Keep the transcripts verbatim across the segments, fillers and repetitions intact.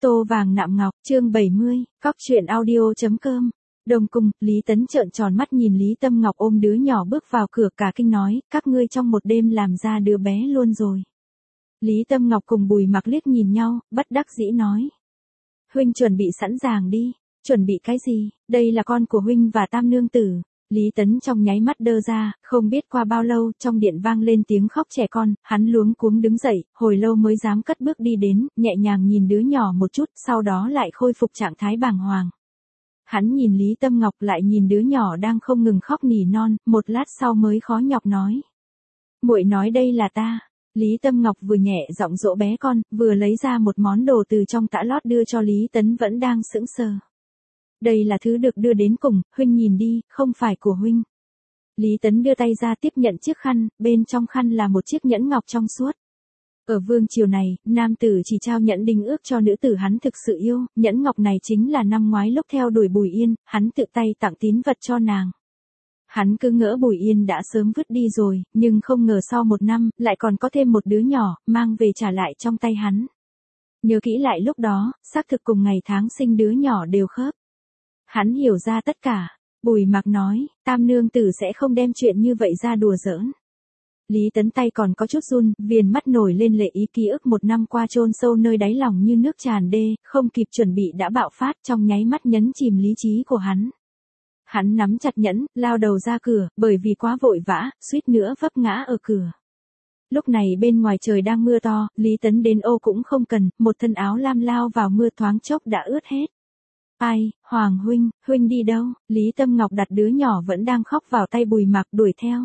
Tô vàng nạm ngọc, chương bảy mươi, cóc truyện audio.com. Đông cung, Lý Tấn trợn tròn mắt nhìn Lý Tâm Ngọc ôm đứa nhỏ bước vào cửa, cả kinh nói, các ngươi trong một đêm làm ra đứa bé luôn rồi. Lý Tâm Ngọc cùng Bùi Mặc liếc nhìn nhau, bất đắc dĩ nói. Huynh chuẩn bị sẵn sàng đi. Chuẩn bị cái gì? Đây là con của huynh và tam nương tử. Lý Tấn trong nháy mắt đơ ra, không biết qua bao lâu, trong điện vang lên tiếng khóc trẻ con, hắn luống cuống đứng dậy, hồi lâu mới dám cất bước đi đến, nhẹ nhàng nhìn đứa nhỏ một chút, sau đó lại khôi phục trạng thái bàng hoàng. Hắn nhìn Lý Tâm Ngọc lại nhìn đứa nhỏ đang không ngừng khóc nỉ non, một lát sau mới khó nhọc nói. Muội nói đây là ta. Lý Tâm Ngọc vừa nhẹ giọng dỗ bé con, vừa lấy ra một món đồ từ trong tã lót đưa cho Lý Tấn vẫn đang sững sờ. Đây là thứ được đưa đến cùng, huynh nhìn đi, không phải của huynh. Lý Tấn đưa tay ra tiếp nhận chiếc khăn, bên trong khăn là một chiếc nhẫn ngọc trong suốt. Ở vương triều này, nam tử chỉ trao nhẫn đính ước cho nữ tử hắn thực sự yêu, nhẫn ngọc này chính là năm ngoái lúc theo đuổi Bùi Yên, hắn tự tay tặng tín vật cho nàng. Hắn cứ ngỡ Bùi Yên đã sớm vứt đi rồi, nhưng không ngờ sau một năm, lại còn có thêm một đứa nhỏ, mang về trả lại trong tay hắn. Nhớ kỹ lại lúc đó, xác thực cùng ngày tháng sinh đứa nhỏ đều khớp. Hắn hiểu ra tất cả. Bùi Mặc nói, tam nương tử sẽ không đem chuyện như vậy ra đùa giỡn. Lý Tấn tay còn có chút run, viền mắt nổi lên lệ ý, ký ức một năm qua chôn sâu nơi đáy lòng như nước tràn đê, không kịp chuẩn bị đã bạo phát, trong nháy mắt nhấn chìm lý trí của hắn. Hắn nắm chặt nhẫn, lao đầu ra cửa, bởi vì quá vội vã, suýt nữa vấp ngã ở cửa. Lúc này bên ngoài trời đang mưa to, Lý Tấn đến ô cũng không cần, một thân áo lam lao vào mưa thoáng chốc đã ướt hết. Ai, Hoàng huynh, huynh đi đâu? Lý Tâm Ngọc đặt đứa nhỏ vẫn đang khóc vào tay Bùi Mặc đuổi theo.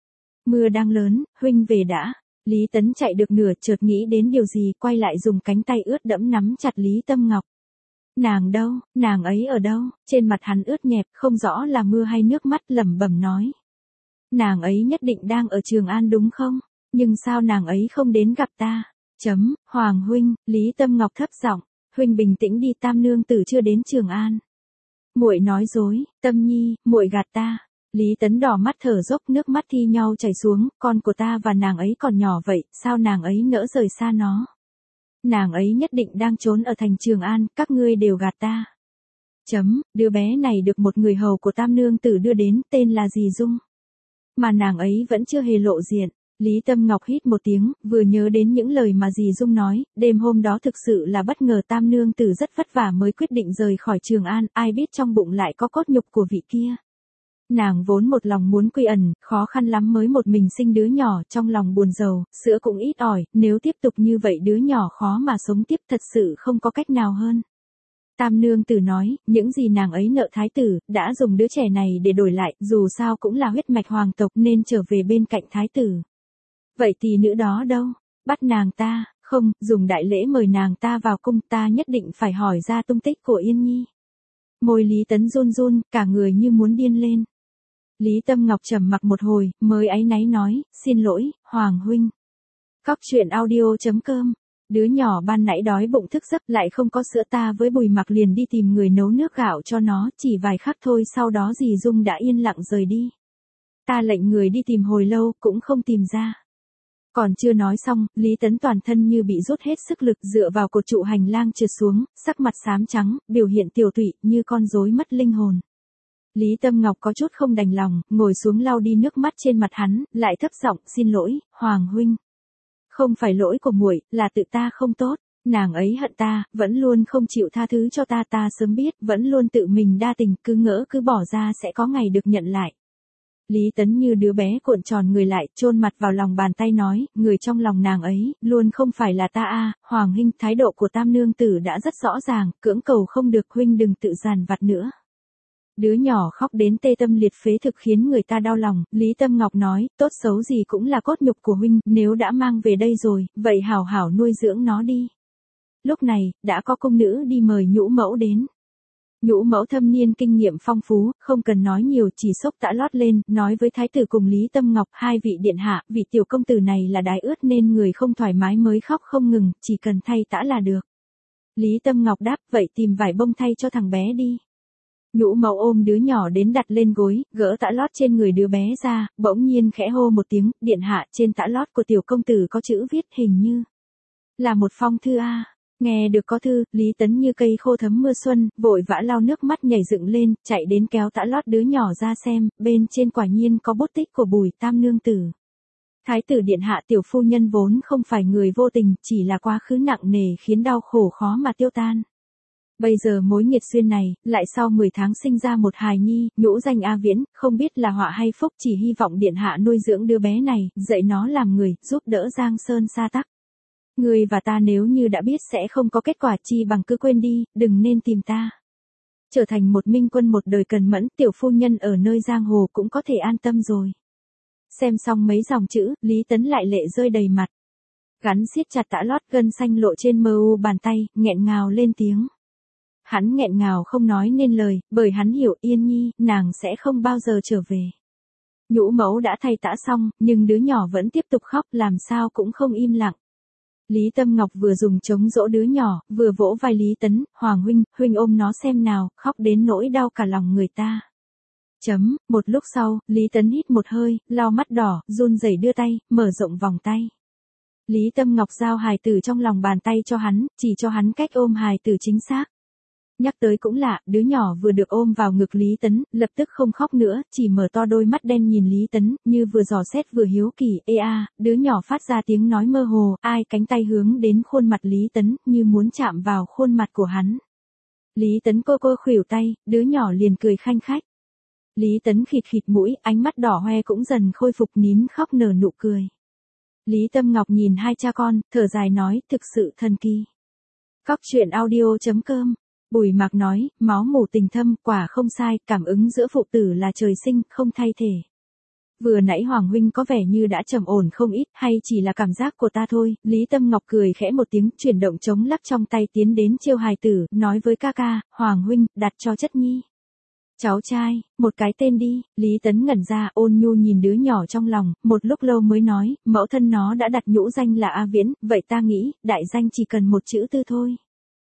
Mưa đang lớn, huynh về đã. Lý Tấn chạy được nửa chợt nghĩ đến điều gì, quay lại dùng cánh tay ướt đẫm nắm chặt Lý Tâm Ngọc. Nàng đâu, nàng ấy ở đâu? Trên mặt hắn ướt nhẹp, không rõ là mưa hay nước mắt, lẩm bẩm nói. Nàng ấy nhất định đang ở Trường An đúng không? Nhưng sao nàng ấy không đến gặp ta? Chấm, Hoàng huynh, Lý Tâm Ngọc thấp giọng. Huynh bình tĩnh đi, tam nương tử chưa đến Trường An. Muội nói dối, Tâm Nhi, muội gạt ta. Lý Tấn đỏ mắt thở dốc, nước mắt thi nhau chảy xuống, con của ta và nàng ấy còn nhỏ vậy, sao nàng ấy nỡ rời xa nó? Nàng ấy nhất định đang trốn ở thành Trường An, các ngươi đều gạt ta. Chấm, đứa bé này được một người hầu của tam nương tử đưa đến, tên là Dì Dung. Mà nàng ấy vẫn chưa hề lộ diện. Lý Tâm Ngọc hít một tiếng, vừa nhớ đến những lời mà dì Dung nói, đêm hôm đó thực sự là bất ngờ, tam nương tử rất vất vả mới quyết định rời khỏi Trường An, ai biết trong bụng lại có cốt nhục của vị kia. Nàng vốn một lòng muốn quy ẩn, khó khăn lắm mới một mình sinh đứa nhỏ, trong lòng buồn rầu, sữa cũng ít ỏi, nếu tiếp tục như vậy đứa nhỏ khó mà sống tiếp, thật sự không có cách nào hơn. Tam nương tử nói, những gì nàng ấy nợ thái tử, đã dùng đứa trẻ này để đổi lại, dù sao cũng là huyết mạch hoàng tộc nên trở về bên cạnh thái tử. Vậy tỷ nữ đó đâu? Bắt nàng ta, không, dùng đại lễ mời nàng ta vào cung, ta nhất định phải hỏi ra tung tích của Yên Nhi. Môi Lý Tấn run run, cả người như muốn điên lên. Lý Tâm Ngọc trầm mặc một hồi, mới áy náy nói, xin lỗi, Hoàng huynh. Cóc truyện audio.com. Đứa nhỏ ban nãy đói bụng thức giấc, lại không có sữa, ta với Bùi Mặc liền đi tìm người nấu nước gạo cho nó, chỉ vài khắc thôi sau đó dì Dung đã yên lặng rời đi. Ta lệnh người đi tìm hồi lâu, cũng không tìm ra. Còn chưa nói xong, Lý Tấn toàn thân như bị rút hết sức lực, dựa vào cột trụ hành lang trượt xuống, sắc mặt xám trắng, biểu hiện tiểu tụy, như con rối mất linh hồn. Lý Tâm Ngọc có chút không đành lòng, ngồi xuống lau đi nước mắt trên mặt hắn, lại thấp giọng, xin lỗi, Hoàng huynh. Không phải lỗi của muội, là tự ta không tốt, nàng ấy hận ta, vẫn luôn không chịu tha thứ cho ta, ta sớm biết, vẫn luôn tự mình đa tình, cứ ngỡ cứ bỏ ra sẽ có ngày được nhận lại. Lý Tấn như đứa bé cuộn tròn người lại, chôn mặt vào lòng bàn tay nói, người trong lòng nàng ấy, luôn không phải là ta a. Hoàng huynh, thái độ của tam nương tử đã rất rõ ràng, cưỡng cầu không được, huynh đừng tự giàn vặt nữa. Đứa nhỏ khóc đến tê tâm liệt phế thực khiến người ta đau lòng, Lý Tâm Ngọc nói, tốt xấu gì cũng là cốt nhục của huynh, nếu đã mang về đây rồi, vậy hảo hảo nuôi dưỡng nó đi. Lúc này, đã có cung nữ đi mời nhũ mẫu đến. Nhũ mẫu thâm niên kinh nghiệm phong phú, không cần nói nhiều, chỉ xốc tã lót lên, nói với thái tử cùng Lý Tâm Ngọc, hai vị điện hạ, vị tiểu công tử này là đái ướt nên người không thoải mái mới khóc không ngừng, chỉ cần thay tã là được. Lý Tâm Ngọc đáp, vậy tìm vải bông thay cho thằng bé đi. Nhũ mẫu ôm đứa nhỏ đến đặt lên gối, gỡ tã lót trên người đứa bé ra, bỗng nhiên khẽ hô một tiếng, điện hạ, trên tã lót của tiểu công tử có chữ viết, hình như là một phong thư a. Nghe được có thư, Lý Tấn như cây khô thấm mưa xuân, vội vã lau nước mắt nhảy dựng lên, chạy đến kéo tã lót đứa nhỏ ra xem, bên trên quả nhiên có bút tích của Bùi Tam nương tử. Thái tử điện hạ tiểu phu nhân vốn không phải người vô tình, chỉ là quá khứ nặng nề khiến đau khổ khó mà tiêu tan. Bây giờ mối nghiệt duyên này, lại sau mười tháng sinh ra một hài nhi, nhũ danh A Viễn, không biết là họa hay phúc, chỉ hy vọng điện hạ nuôi dưỡng đứa bé này, dạy nó làm người, giúp đỡ Giang Sơn sa tắc. Người và ta nếu như đã biết sẽ không có kết quả chi bằng cứ quên đi, đừng nên tìm ta. Trở thành một minh quân một đời cần mẫn, tiểu phu nhân ở nơi giang hồ cũng có thể an tâm rồi. Xem xong mấy dòng chữ, Lý Tấn lại lệ rơi đầy mặt. Gắn siết chặt tã lót gân xanh lộ trên mờ u bàn tay, nghẹn ngào lên tiếng. Hắn nghẹn ngào không nói nên lời, bởi hắn hiểu Yên Nhi, nàng sẽ không bao giờ trở về. Nhũ mẫu đã thay tã xong, nhưng đứa nhỏ vẫn tiếp tục khóc, làm sao cũng không im lặng. Lý Tâm Ngọc vừa dùng trống dỗ đứa nhỏ, vừa vỗ vai Lý Tấn, Hoàng huynh, huynh ôm nó xem nào, khóc đến nỗi đau cả lòng người ta. Chấm, một lúc sau, Lý Tấn hít một hơi, lau mắt đỏ, run rẩy đưa tay, mở rộng vòng tay. Lý Tâm Ngọc giao hài tử trong lòng bàn tay cho hắn, chỉ cho hắn cách ôm hài tử chính xác. Nhắc tới cũng lạ, đứa nhỏ vừa được ôm vào ngực Lý Tấn, lập tức không khóc nữa, chỉ mở to đôi mắt đen nhìn Lý Tấn, như vừa dò xét vừa hiếu kỳ, ê a, đứa nhỏ phát ra tiếng nói mơ hồ, ai cánh tay hướng đến khuôn mặt Lý Tấn, như muốn chạm vào khuôn mặt của hắn. Lý Tấn cô cô khuỷu tay, đứa nhỏ liền cười khanh khách. Lý Tấn khịt khịt mũi, ánh mắt đỏ hoe cũng dần khôi phục nín khóc nở nụ cười. Lý Tâm Ngọc nhìn hai cha con, thở dài nói, thực sự thần kỳ. Cóc truyện audio chấm com. Bùi Mạc nói, máu mủ tình thâm, quả không sai, cảm ứng giữa phụ tử là trời sinh, không thay thể. Vừa nãy Hoàng huynh có vẻ như đã trầm ổn không ít, hay chỉ là cảm giác của ta thôi. Lý Tâm Ngọc cười khẽ một tiếng, chuyển động trống lắc trong tay tiến đến chiêu hài tử, nói với ca ca, Hoàng huynh, đặt cho chất nhi. Cháu trai, một cái tên đi. Lý Tấn ngẩn ra, ôn nhu nhìn đứa nhỏ trong lòng, một lúc lâu mới nói, mẫu thân nó đã đặt nhũ danh là A Viễn, vậy ta nghĩ, đại danh chỉ cần một chữ Tư thôi.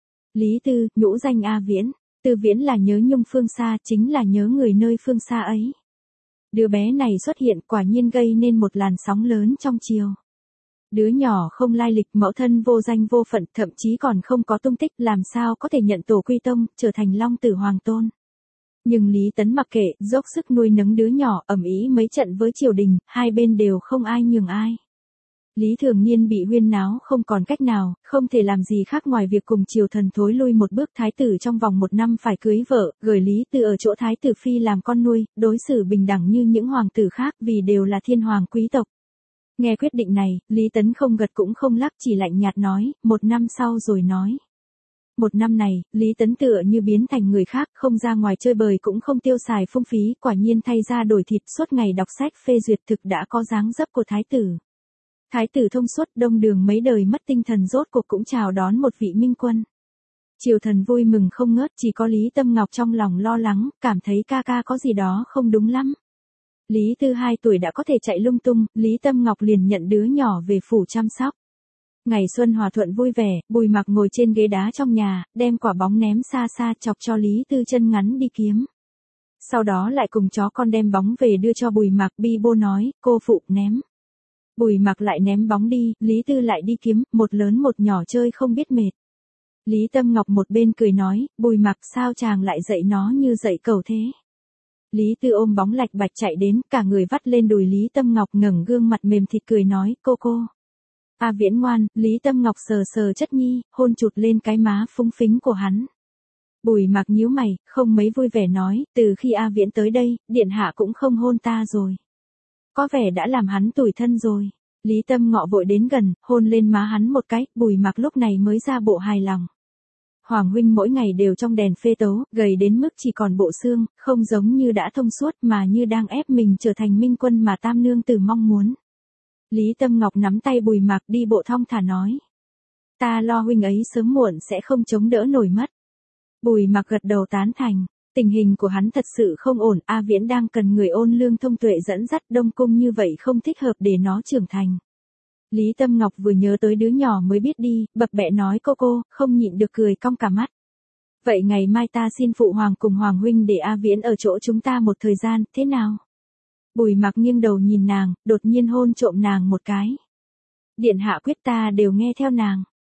Lý Tư, nhũ danh A Viễn, Tư Viễn là nhớ nhung phương xa, chính là nhớ người nơi phương xa ấy. Đứa bé này xuất hiện quả nhiên gây nên một làn sóng lớn trong triều. Đứa nhỏ không lai lịch, mẫu thân vô danh vô phận, thậm chí còn không có tung tích, làm sao có thể nhận tổ quy tông, trở thành long tử hoàng tôn. Nhưng Lý Tấn mặc kệ, dốc sức nuôi nấng đứa nhỏ, ầm ĩ mấy trận với triều đình, hai bên đều không ai nhường ai. Lý Thường Niên bị huyên náo không còn cách nào, không thể làm gì khác ngoài việc cùng triều thần thối lui một bước, thái tử trong vòng một năm phải cưới vợ, gửi Lý Tư ở chỗ thái tử phi làm con nuôi, đối xử bình đẳng như những hoàng tử khác vì đều là thiên hoàng quý tộc. Nghe quyết định này, Lý Tấn không gật cũng không lắc, chỉ lạnh nhạt nói, một năm sau rồi nói. Một năm này, Lý Tấn tựa như biến thành người khác, không ra ngoài chơi bời cũng không tiêu xài phung phí, quả nhiên thay ra đổi thịt, suốt ngày đọc sách phê duyệt, thực đã có dáng dấp của thái tử. Thái tử thông suốt, đông đường mấy đời mất tinh thần, rốt cuộc cũng chào đón một vị minh quân. Triều thần vui mừng không ngớt, chỉ có Lý Tâm Ngọc trong lòng lo lắng, cảm thấy ca ca có gì đó không đúng lắm. Lý Tư hai tuổi đã có thể chạy lung tung, Lý Tâm Ngọc liền nhận đứa nhỏ về phủ chăm sóc. Ngày xuân hòa thuận vui vẻ, Bùi Mạc ngồi trên ghế đá trong nhà, đem quả bóng ném xa xa chọc cho Lý Tư chân ngắn đi kiếm. Sau đó lại cùng chó con đem bóng về đưa cho Bùi Mạc, bi bô nói, cô phụ, ném. Bùi Mạc lại ném bóng đi, Lý Tư lại đi kiếm, một lớn một nhỏ chơi không biết mệt. Lý Tâm Ngọc một bên cười nói, Bùi Mạc sao chàng lại dạy nó như dạy cẩu thế. Lý Tư ôm bóng lạch bạch chạy đến, cả người vắt lên đùi Lý Tâm Ngọc, ngẩng gương mặt mềm thịt cười nói, cô cô. A Viễn ngoan, Lý Tâm Ngọc sờ sờ chất nhi, hôn chụt lên cái má phúng phính của hắn. Bùi Mạc nhíu mày, không mấy vui vẻ nói, từ khi A Viễn tới đây, điện hạ cũng không hôn ta rồi. Có vẻ đã làm hắn tủi thân rồi. Lý Tâm Ngọ vội đến gần, hôn lên má hắn một cái, Bùi Mạc lúc này mới ra bộ hài lòng. Hoàng huynh mỗi ngày đều trong đèn phê tấu, gầy đến mức chỉ còn bộ xương, không giống như đã thông suốt mà như đang ép mình trở thành minh quân mà tam nương tử mong muốn. Lý Tâm Ngọc nắm tay Bùi Mạc đi bộ thong thả nói. Ta lo huynh ấy sớm muộn sẽ không chống đỡ nổi mất. Bùi Mạc gật đầu tán thành. Tình hình của hắn thật sự không ổn, A Viễn đang cần người ôn lương thông tuệ dẫn dắt, đông cung như vậy không thích hợp để nó trưởng thành. Lý Tâm Ngọc vừa nhớ tới đứa nhỏ mới biết đi, bập bẹ nói cô cô, không nhịn được cười cong cả mắt. Vậy ngày mai ta xin phụ hoàng cùng hoàng huynh để A Viễn ở chỗ chúng ta một thời gian, thế nào? Bùi Mạc nghiêng đầu nhìn nàng, đột nhiên hôn trộm nàng một cái. Điện hạ quyết ta đều nghe theo nàng.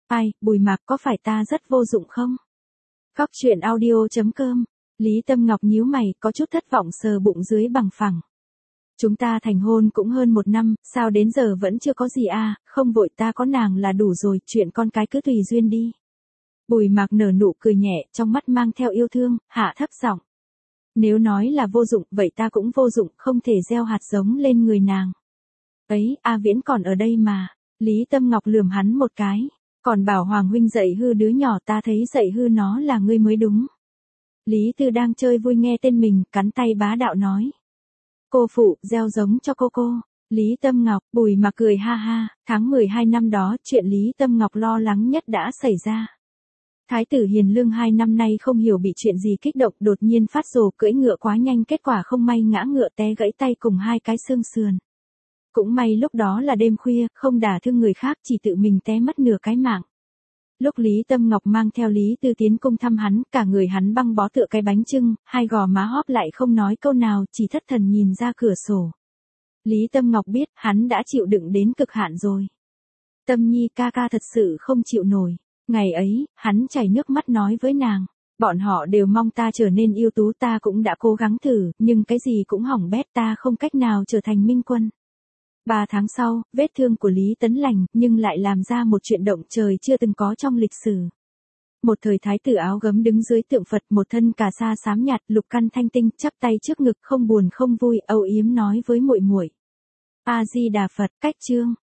Ai, Bùi Mạc có phải ta rất vô dụng không? Cóc truyện audio.com. Lý Tâm Ngọc nhíu mày, có chút thất vọng sờ bụng dưới bằng phẳng. Chúng ta thành hôn cũng hơn một năm, sao đến giờ vẫn chưa có gì à, không vội, ta có nàng là đủ rồi, chuyện con cái cứ tùy duyên đi. Bùi Mạc nở nụ cười nhẹ, trong mắt mang theo yêu thương, hạ thấp giọng. Nếu nói là vô dụng, vậy ta cũng vô dụng, không thể gieo hạt giống lên người nàng. Ấy, A Viễn còn ở đây mà. Lý Tâm Ngọc lườm hắn một cái. Còn bảo Hoàng huynh dạy hư đứa nhỏ, ta thấy dạy hư nó là ngươi mới đúng. Lý Tư đang chơi vui nghe tên mình, cắn tay bá đạo nói. Cô phụ, gieo giống cho cô cô. Lý Tâm Ngọc, Bùi Mạc cười ha ha, tháng mười hai năm đó, chuyện Lý Tâm Ngọc lo lắng nhất đã xảy ra. Thái tử Hiền Lương hai năm nay không hiểu bị chuyện gì kích động, đột nhiên phát rồ cưỡi ngựa quá nhanh, kết quả không may ngã ngựa té gãy tay cùng hai cái xương sườn. Cũng may lúc đó là đêm khuya, không đả thương người khác, chỉ tự mình té mất nửa cái mạng. Lúc Lý Tâm Ngọc mang theo Lý Tư tiến cung thăm hắn, cả người hắn băng bó tựa cái bánh chưng, hai gò má hóp lại không nói câu nào, chỉ thất thần nhìn ra cửa sổ. Lý Tâm Ngọc biết, hắn đã chịu đựng đến cực hạn rồi. Tâm Nhi ca ca thật sự không chịu nổi. Ngày ấy, hắn chảy nước mắt nói với nàng. Bọn họ đều mong ta trở nên ưu tú, ta cũng đã cố gắng thử, nhưng cái gì cũng hỏng bét, ta không cách nào trở thành minh quân. Ba tháng sau, vết thương của Lý Tấn lành, nhưng lại làm ra một chuyện động trời chưa từng có trong lịch sử. Một thời thái tử áo gấm đứng dưới tượng Phật, một thân cà sa xám nhạt, lục căn thanh tinh, chắp tay trước ngực, không buồn không vui, âu yếm nói với muội muội. A Di Đà Phật, cách chương.